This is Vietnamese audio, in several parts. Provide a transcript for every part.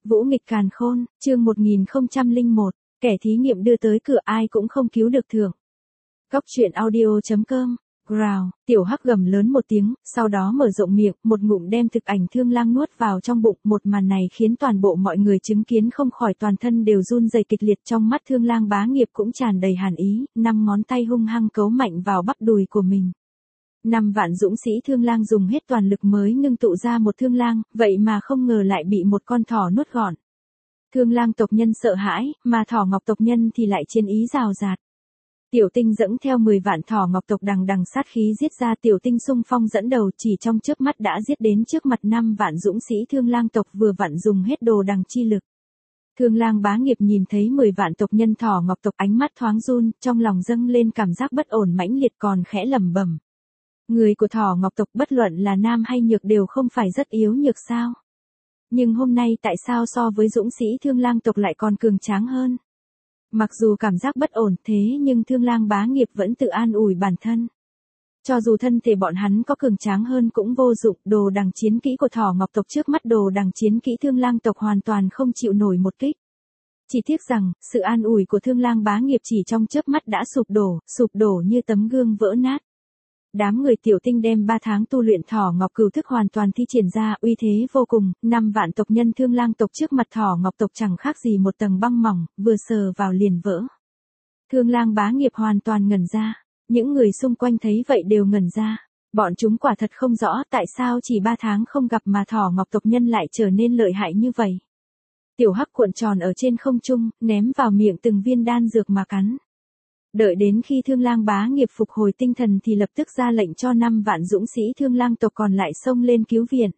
Vũ nghịch càn khôn, chương 1001, kẻ thí nghiệm đưa tới cửa ai cũng không cứu được thưởng. Góc truyện audio.com, Growl, tiểu hắc gầm lớn một tiếng, sau đó mở rộng miệng, một ngụm đem thực ảnh Thương Lang nuốt vào trong bụng. Một màn này khiến toàn bộ mọi người chứng kiến không khỏi toàn thân đều run rẩy kịch liệt. Trong mắt Thương Lang Bá Nghiệp cũng tràn đầy hàn ý, 5 ngón tay hung hăng cấu mạnh vào bắp đùi của mình. 5 vạn dũng sĩ Thương Lang dùng hết toàn lực mới ngưng tụ ra một Thương Lang, vậy mà không ngờ lại bị một con thỏ nuốt gọn. Thương Lang tộc nhân sợ hãi, mà Thỏ Ngọc tộc nhân thì lại chiến ý rào rạt. Tiểu Tinh dẫn theo 10 vạn Thỏ Ngọc tộc đằng đằng sát khí giết ra. Tiểu Tinh xung phong dẫn đầu, chỉ trong chớp mắt đã giết đến trước mặt 5 vạn dũng sĩ Thương Lang tộc vừa vặn dùng hết đồ đằng chi lực. Thương Lang Bá Nghiệp nhìn thấy 10 vạn tộc nhân Thỏ Ngọc tộc, ánh mắt thoáng run, trong lòng dâng lên cảm giác bất ổn mãnh liệt, còn khẽ lẩm bẩm. Người của Thỏ Ngọc tộc bất luận là nam hay nhược đều không phải rất yếu nhược sao? Nhưng hôm nay tại sao so với dũng sĩ Thương Lang tộc lại còn cường tráng hơn? Mặc dù cảm giác bất ổn thế nhưng Thương Lang Bá Nghiệp vẫn tự an ủi bản thân. Cho dù thân thể bọn hắn có cường tráng hơn cũng vô dụng, đồ đằng chiến kỹ của Thỏ Ngọc tộc trước mắt đồ đằng chiến kỹ Thương Lang tộc hoàn toàn không chịu nổi một kích. Chỉ tiếc rằng, sự an ủi của Thương Lang Bá Nghiệp chỉ trong chớp mắt đã sụp đổ như tấm gương vỡ nát. Đám người Tiểu Tinh đem 3 tháng tu luyện Thỏ Ngọc cửu thức hoàn toàn thi triển ra, uy thế vô cùng. 5 vạn tộc nhân Thương Lang tộc trước mặt Thỏ Ngọc tộc chẳng khác gì một tầng băng mỏng, vừa sờ vào liền vỡ. Thương Lang Bá Nghiệp hoàn toàn ngẩn ra, những người xung quanh thấy vậy đều ngẩn ra. Bọn chúng quả thật không rõ tại sao chỉ 3 tháng không gặp mà Thỏ Ngọc tộc nhân lại trở nên lợi hại như vậy. Tiểu Hắc cuộn tròn ở trên không trung, ném vào miệng từng viên đan dược mà cắn. Đợi đến khi Thương Lang Bá Nghiệp phục hồi tinh thần thì lập tức ra lệnh cho 5 vạn dũng sĩ Thương Lang tộc còn lại xông lên cứu viện.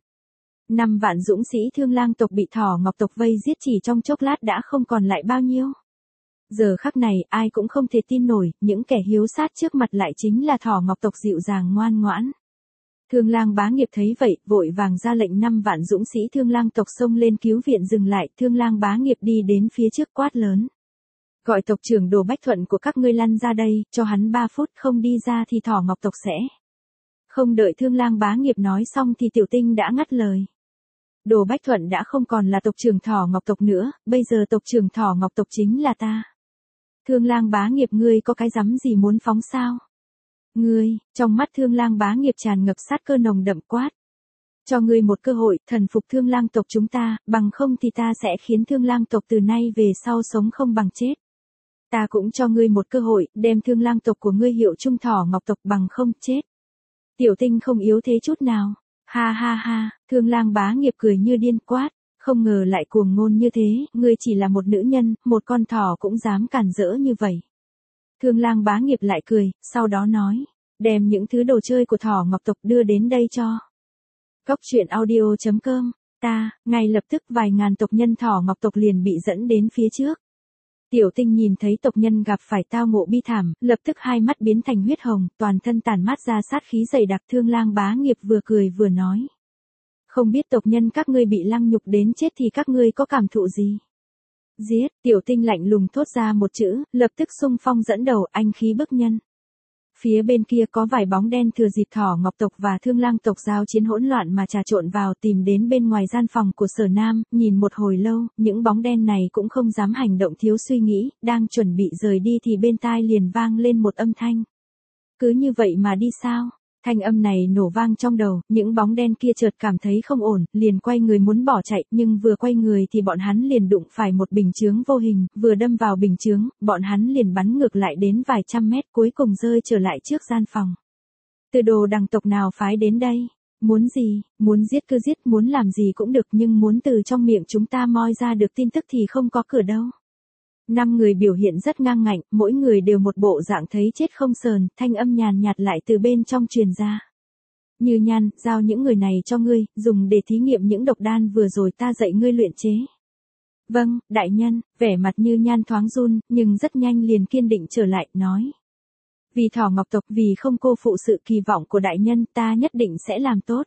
5 vạn dũng sĩ Thương Lang tộc bị Thỏ Ngọc tộc vây giết chỉ trong chốc lát đã không còn lại bao nhiêu. Giờ khắc này ai cũng không thể tin nổi, những kẻ hiếu sát trước mặt lại chính là Thỏ Ngọc tộc dịu dàng ngoan ngoãn. Thương Lang Bá Nghiệp thấy vậy, vội vàng ra lệnh 5 vạn dũng sĩ Thương Lang tộc xông lên cứu viện. Dừng lại, Thương Lang Bá Nghiệp đi đến phía trước quát lớn. Gọi tộc trưởng Đồ Bách Thuận của các ngươi lăn ra đây, cho hắn 3 phút không đi ra thì Thỏ Ngọc tộc sẽ. Không đợi Thương Lang Bá Nghiệp nói xong thì Tiểu Tinh đã ngắt lời. Đồ Bách Thuận đã không còn là tộc trưởng Thỏ Ngọc tộc nữa, bây giờ tộc trưởng Thỏ Ngọc tộc chính là ta. Thương Lang Bá Nghiệp, ngươi có cái rắm gì muốn phóng sao? Ngươi, trong mắt Thương Lang Bá Nghiệp tràn ngập sát cơ nồng đậm quát. Cho ngươi một cơ hội, thần phục Thương Lang tộc chúng ta, bằng không thì ta sẽ khiến Thương Lang tộc từ nay về sau sống không bằng chết. Ta cũng cho ngươi một cơ hội, đem Thương Lang tộc của ngươi hiệu chung Thỏ Ngọc tộc, bằng không chết. Tiểu Tinh không yếu thế chút nào. Ha ha ha, Thương Lang Bá Nghiệp cười như điên quát, không ngờ lại cuồng ngôn như thế, ngươi chỉ là một nữ nhân, một con thỏ cũng dám cản rỡ như vậy. Thương Lang Bá Nghiệp lại cười, sau đó nói, đem những thứ đồ chơi của Thỏ Ngọc tộc đưa đến đây cho. Góc truyện audio.com, ngay lập tức vài ngàn tộc nhân Thỏ Ngọc tộc liền bị dẫn đến phía trước. Tiểu Tinh nhìn thấy tộc nhân gặp phải tao ngộ bi thảm, lập tức hai mắt biến thành huyết hồng, toàn thân tản mát ra sát khí dày đặc. Thương Lang Bá Nghiệp vừa cười vừa nói. Không biết tộc nhân các ngươi bị lăng nhục đến chết thì các ngươi có cảm thụ gì? Giết, Tiểu Tinh lạnh lùng thốt ra một chữ, lập tức xung phong dẫn đầu, anh khí bức nhân. Phía bên kia có vài bóng đen thừa dịp Thỏ Ngọc tộc và Thương Lang tộc giao chiến hỗn loạn mà trà trộn vào, tìm đến bên ngoài gian phòng của Sở Nam, nhìn một hồi lâu, những bóng đen này cũng không dám hành động thiếu suy nghĩ, đang chuẩn bị rời đi thì bên tai liền vang lên một âm thanh. Cứ như vậy mà đi sao? Thanh âm này nổ vang trong đầu, những bóng đen kia chợt cảm thấy không ổn, liền quay người muốn bỏ chạy, nhưng vừa quay người thì bọn hắn liền đụng phải một bình chướng vô hình, vừa đâm vào bình chướng, bọn hắn liền bắn ngược lại đến vài trăm mét, cuối cùng rơi trở lại trước gian phòng. Từ Đồ đằng tộc nào phái đến đây? Muốn gì? Muốn giết cứ giết, muốn làm gì cũng được, nhưng muốn từ trong miệng chúng ta moi ra được tin tức thì không có cửa đâu. 5 người biểu hiện rất ngang ngạnh, mỗi người đều một bộ dạng thấy chết không sờn, thanh âm nhàn nhạt lại từ bên trong truyền ra. Như Nhan, giao những người này cho ngươi, dùng để thí nghiệm những độc đan vừa rồi ta dạy ngươi luyện chế. Vâng, đại nhân, vẻ mặt Như Nhan thoáng run, nhưng rất nhanh liền kiên định trở lại, nói. Vì Thỏ Ngọc tộc, vì không cô phụ sự kỳ vọng của đại nhân, ta nhất định sẽ làm tốt.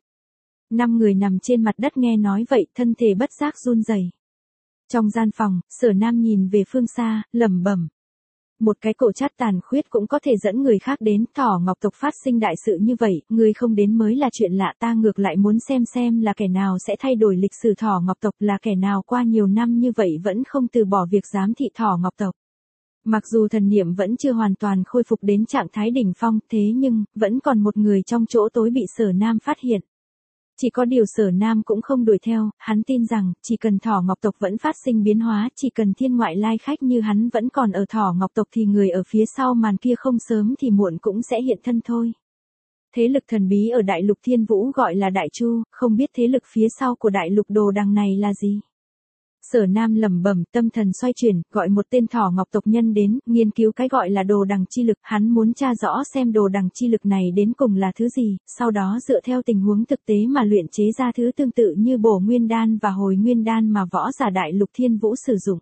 5 người nằm trên mặt đất nghe nói vậy, thân thể bất giác run rẩy. Trong gian phòng, Sở Nam nhìn về phương xa, lẩm bẩm. Một cái cổ trát tàn khuyết cũng có thể dẫn người khác đến, Thỏ Ngọc tộc phát sinh đại sự như vậy, ngươi không đến mới là chuyện lạ, ta ngược lại muốn xem là kẻ nào sẽ thay đổi lịch sử Thỏ Ngọc tộc, là kẻ nào qua nhiều năm như vậy vẫn không từ bỏ việc giám thị Thỏ Ngọc tộc. Mặc dù thần niệm vẫn chưa hoàn toàn khôi phục đến trạng thái đỉnh phong, thế nhưng, vẫn còn một người trong chỗ tối bị Sở Nam phát hiện. Chỉ có điều Sở Nam cũng không đuổi theo, hắn tin rằng, chỉ cần Thỏ Ngọc tộc vẫn phát sinh biến hóa, chỉ cần thiên ngoại lai khách như hắn vẫn còn ở Thỏ Ngọc tộc thì người ở phía sau màn kia không sớm thì muộn cũng sẽ hiện thân thôi. Thế lực thần bí ở đại lục Thiên Vũ gọi là Đại Chu, không biết thế lực phía sau của đại lục Đồ Đằng này là gì. Sở Nam lẩm bẩm, tâm thần xoay chuyển, gọi một tên Thỏ Ngọc tộc nhân đến, nghiên cứu cái gọi là Đồ Đằng chi lực, hắn muốn tra rõ xem Đồ Đằng chi lực này đến cùng là thứ gì, sau đó dựa theo tình huống thực tế mà luyện chế ra thứ tương tự như Bổ Nguyên Đan và Hồi Nguyên Đan mà võ giả đại lục Thiên Vũ sử dụng.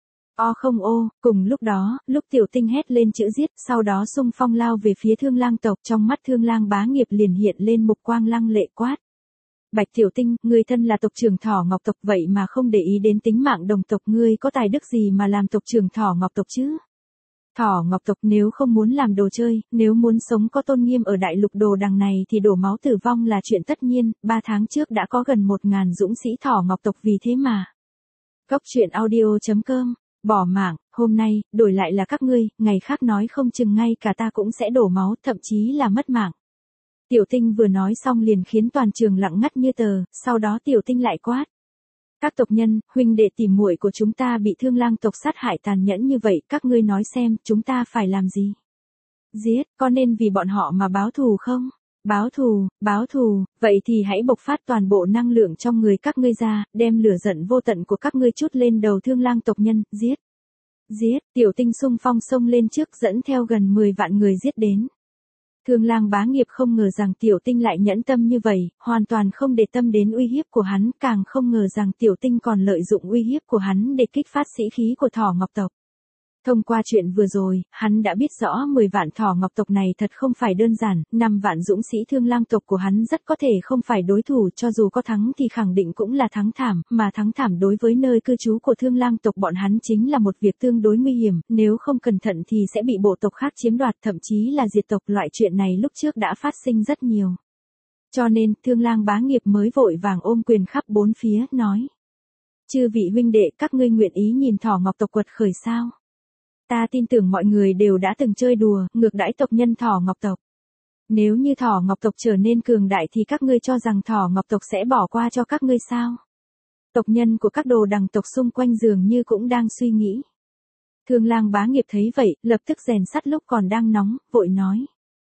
Cùng lúc đó, lúc Tiểu Tinh hét lên chữ giết, sau đó xung phong lao về phía Thương Lang tộc, trong mắt Thương Lang Bá Nghiệp liền hiện lên mục quang lăng lệ quát. Bạch Tiểu Tinh, ngươi thân là tộc trưởng Thỏ Ngọc tộc vậy mà không để ý đến tính mạng đồng tộc, ngươi có tài đức gì mà làm tộc trưởng Thỏ Ngọc tộc chứ? Thỏ Ngọc tộc nếu không muốn làm đồ chơi, nếu muốn sống có tôn nghiêm ở đại lục Đồ Đằng này thì đổ máu tử vong là chuyện tất nhiên, 3 tháng trước đã có gần 1000 dũng sĩ Thỏ Ngọc tộc vì thế mà. Cốc truyện audio.com, bỏ mạng, hôm nay, đổi lại là các ngươi, ngày khác nói không chừng ngay cả ta cũng sẽ đổ máu, thậm chí là mất mạng. Tiểu Tinh vừa nói xong liền khiến toàn trường lặng ngắt như tờ, sau đó Tiểu Tinh lại quát. Các tộc nhân, huynh đệ tỉ muội của chúng ta bị Thương Lang tộc sát hại tàn nhẫn như vậy, các ngươi nói xem, chúng ta phải làm gì? Giết, có nên vì bọn họ mà báo thù không? Báo thù, vậy thì hãy bộc phát toàn bộ năng lượng trong người các ngươi ra, đem lửa giận vô tận của các ngươi trút lên đầu Thương Lang tộc nhân, giết. Tiểu Tinh xung phong xông lên trước dẫn theo gần 10 vạn người giết đến. Thương Lang Bá Nghiệp không ngờ rằng Tiểu Tinh lại nhẫn tâm như vậy, hoàn toàn không để tâm đến uy hiếp của hắn, càng không ngờ rằng Tiểu Tinh còn lợi dụng uy hiếp của hắn để kích phát sĩ khí của Thỏ Ngọc tộc. Thông qua chuyện vừa rồi, hắn đã biết rõ 10 vạn Thỏ Ngọc tộc này thật không phải đơn giản, 5 vạn dũng sĩ Thương Lang tộc của hắn rất có thể không phải đối thủ, cho dù có thắng thì khẳng định cũng là thắng thảm, mà thắng thảm đối với nơi cư trú của Thương Lang tộc bọn hắn chính là một việc tương đối nguy hiểm, nếu không cẩn thận thì sẽ bị bộ tộc khác chiếm đoạt, thậm chí là diệt tộc, loại chuyện này lúc trước đã phát sinh rất nhiều. Cho nên, Thương Lang Bá Nghiệp mới vội vàng ôm quyền khắp bốn phía, nói. Chư vị huynh đệ, các ngươi nguyện ý nhìn Thỏ Ngọc tộc quật khởi sao? Ta tin tưởng mọi người đều đã từng chơi đùa, ngược đãi tộc nhân Thỏ Ngọc tộc. Nếu như Thỏ Ngọc tộc trở nên cường đại thì các ngươi cho rằng Thỏ Ngọc tộc sẽ bỏ qua cho các ngươi sao? Tộc nhân của các Đồ Đằng tộc xung quanh dường như cũng đang suy nghĩ. Thương Lang Bá Nghiệp thấy vậy, lập tức rèn sắt lúc còn đang nóng, vội nói.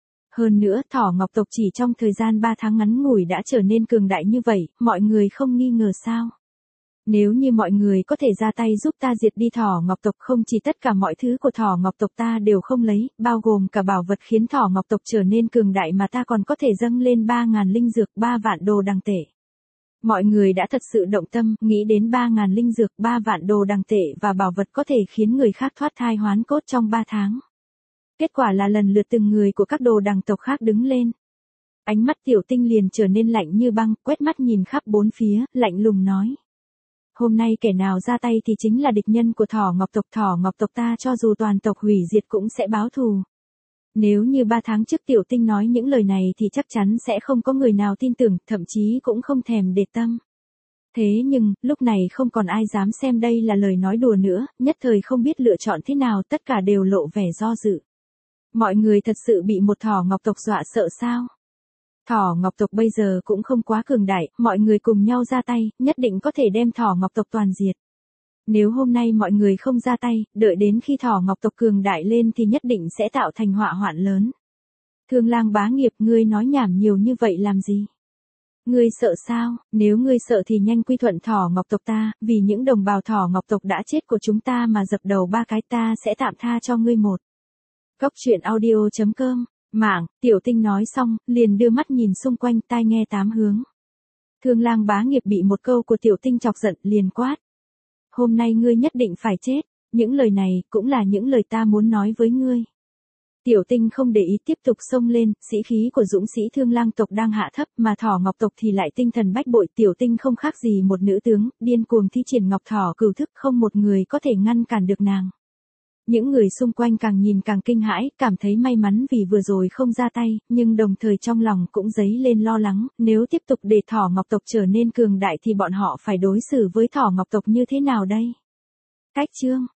Hơn nữa, Thỏ Ngọc tộc chỉ trong thời gian 3 tháng ngắn ngủi đã trở nên cường đại như vậy, mọi người không nghi ngờ sao? Nếu như mọi người có thể ra tay giúp ta diệt đi Thỏ Ngọc tộc, không chỉ tất cả mọi thứ của Thỏ Ngọc tộc ta đều không lấy, bao gồm cả bảo vật khiến Thỏ Ngọc tộc trở nên cường đại mà ta còn có thể dâng lên 3.000 linh dược, 3 vạn đồ đằng tệ. Mọi người đã thật sự động tâm, nghĩ đến 3.000 linh dược, 3 vạn đồ đằng tệ và bảo vật có thể khiến người khác thoát thai hoán cốt trong 3 tháng. Kết quả là lần lượt từng người của các Đồ Đằng tộc khác đứng lên. Ánh mắt Tiểu Tinh liền trở nên lạnh như băng, quét mắt nhìn khắp bốn phía, lạnh lùng nói. Hôm nay kẻ nào ra tay thì chính là địch nhân của Thỏ Ngọc tộc ta cho dù toàn tộc hủy diệt cũng sẽ báo thù. Nếu như 3 tháng trước Tiểu Tinh nói những lời này thì chắc chắn sẽ không có người nào tin tưởng, thậm chí cũng không thèm để tâm. Thế nhưng, lúc này không còn ai dám xem đây là lời nói đùa nữa, nhất thời không biết lựa chọn thế nào, tất cả đều lộ vẻ do dự. Mọi người thật sự bị một Thỏ Ngọc tộc dọa sợ sao? Thỏ Ngọc tộc bây giờ cũng không quá cường đại, mọi người cùng nhau ra tay, nhất định có thể đem Thỏ Ngọc tộc toàn diệt. Nếu hôm nay mọi người không ra tay, đợi đến khi Thỏ Ngọc tộc cường đại lên thì nhất định sẽ tạo thành họa hoạn lớn. Thương Lang Bá Nghiệp, ngươi nói nhảm nhiều như vậy làm gì? Ngươi sợ sao? Nếu ngươi sợ thì nhanh quy thuận Thỏ Ngọc tộc ta, vì những đồng bào Thỏ Ngọc tộc đã chết của chúng ta mà dập đầu 3 cái, ta sẽ tạm tha cho ngươi một. Cốc truyện audio.com, mạng, Tiểu Tinh nói xong, liền đưa mắt nhìn xung quanh, tai nghe 8 hướng. Thương Lang Bá Nghiệp bị một câu của Tiểu Tinh chọc giận, liền quát. Hôm nay ngươi nhất định phải chết, những lời này cũng là những lời ta muốn nói với ngươi. Tiểu Tinh không để ý, tiếp tục xông lên, sĩ khí của dũng sĩ Thương Lang tộc đang hạ thấp mà Thỏ Ngọc tộc thì lại tinh thần bách bội. Tiểu Tinh không khác gì một nữ tướng, điên cuồng thi triển Ngọc Thỏ Cửu Thức, không một người có thể ngăn cản được nàng. Những người xung quanh càng nhìn càng kinh hãi, cảm thấy may mắn vì vừa rồi không ra tay, nhưng đồng thời trong lòng cũng dấy lên lo lắng, nếu tiếp tục để Thỏ Ngọc tộc trở nên cường đại thì bọn họ phải đối xử với Thỏ Ngọc tộc như thế nào đây? Cách chương